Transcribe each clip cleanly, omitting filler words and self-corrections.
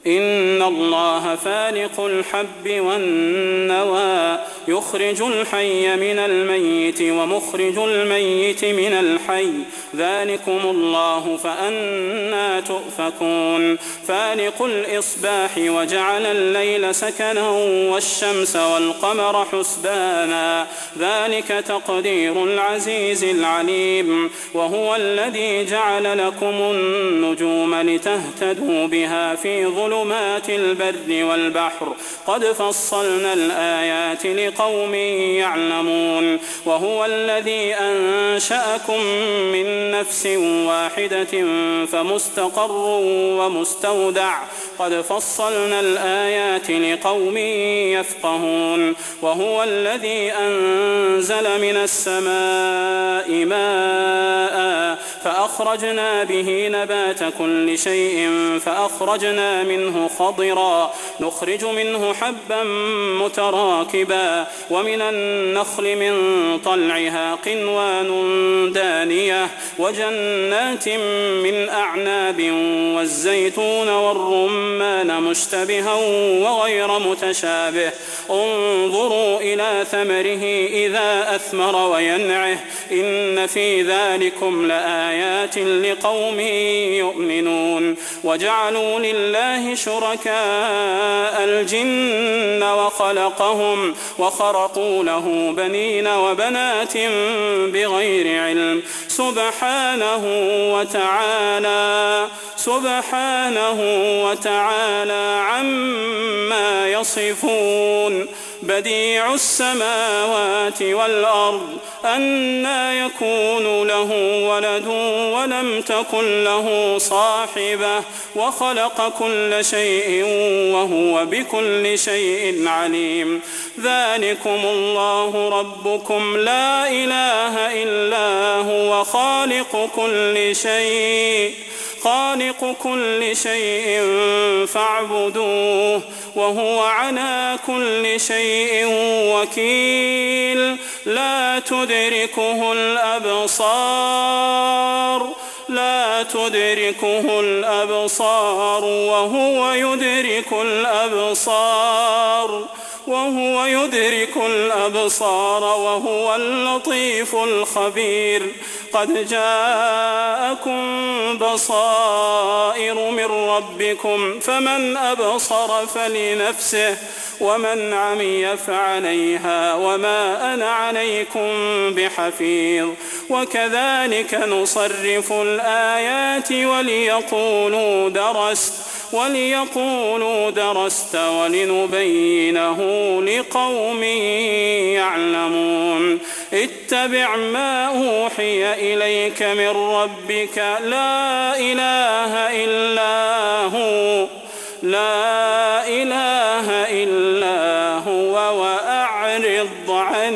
إن الله فالق الحب والنوى يخرج الحي من الميت ومخرج الميت من الحي ذلكم الله فأنى تؤفكون فالق الإصباح وجعل الليل سكنا والشمس والقمر حسبانا ذلك تقدير العزيز العليم وهو الذي جعل لكم النجوم لتهتدوا بها في ظلمات البر والبحر قد فصلنا الآيات لقوم يعلمون وهو الذي أنشأكم من نفس واحدة فمستقر ومستودع قد فصلنا الآيات لقوم يفقهون وهو الذي أنزل من السماء ماء فأخرجنا به نبات كل شيء فأخرجنا منه خضرا نخرج منه حبا متراكبا ومن النخل من طلعها قنوان دانية وجنات من أعناب والزيتون والرمان مشتبها وغير متشابه انظروا إلى ثمره إذا أثمر وينعه إن في ذلكم لآيات لقوم يؤمنون وجعلوا لله شركاء الجن وخلقهم وخرقوا له بنين وبنات بغير علم سبحانه وتعالى عما يصفون بديع السماوات والأرض أنى يكون له ولد ولم تكن له صاحبة وخلق كل شيء وهو بكل شيء عليم ذلكم الله ربكم لا إله إلا هو خالق كل شيء فاعبدوه وهو على كل شيء وكيل لا تدركه الأبصار وهو يدرك الأبصار وهو اللطيف الخبير قد جاءكم بصائر من ربكم فمن أبصر فلنفسه ومن عمي فعليها وما أنا عليكم بحفيظ وكذلك نصرف الآيات وليقولوا درست ولنبينه لقوم يعلمون اتبع ما أوحي إليك من ربك لا إله إلا هو وأعرض عن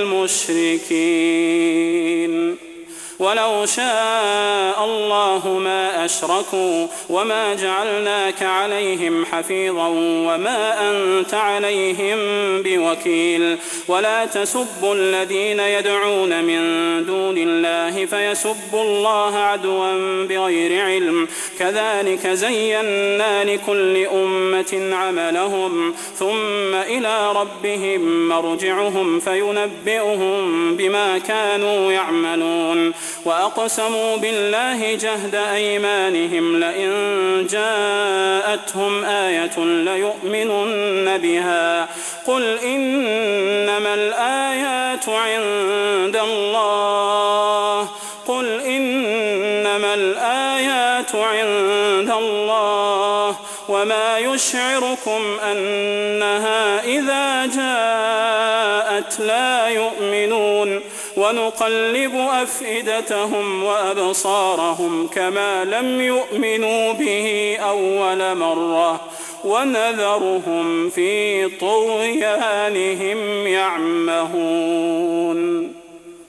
المشركين ولو شاء الله ما أشركوا وما جعلناك عليهم حفيظا وما أنت عليهم بوكيل ولا تسبوا الذين يدعون من دون الله فيسبوا الله عدوا بغير علم كذلك زينا لكل أمة عملهم ثم إلى ربهم مرجعهم فينبئهم بما كانوا يعملون وأقسموا بالله جهد أيمانهم لئن جاءتهم آية ليؤمنن بها قل إنما الآيات عند الله وما يشعركم أنها إذا جاءت لا يؤمنون ونقلب أفئدتهم وأبصارهم كما لم يؤمنوا به أول مرة ونذرهم في طغيانهم يعمهون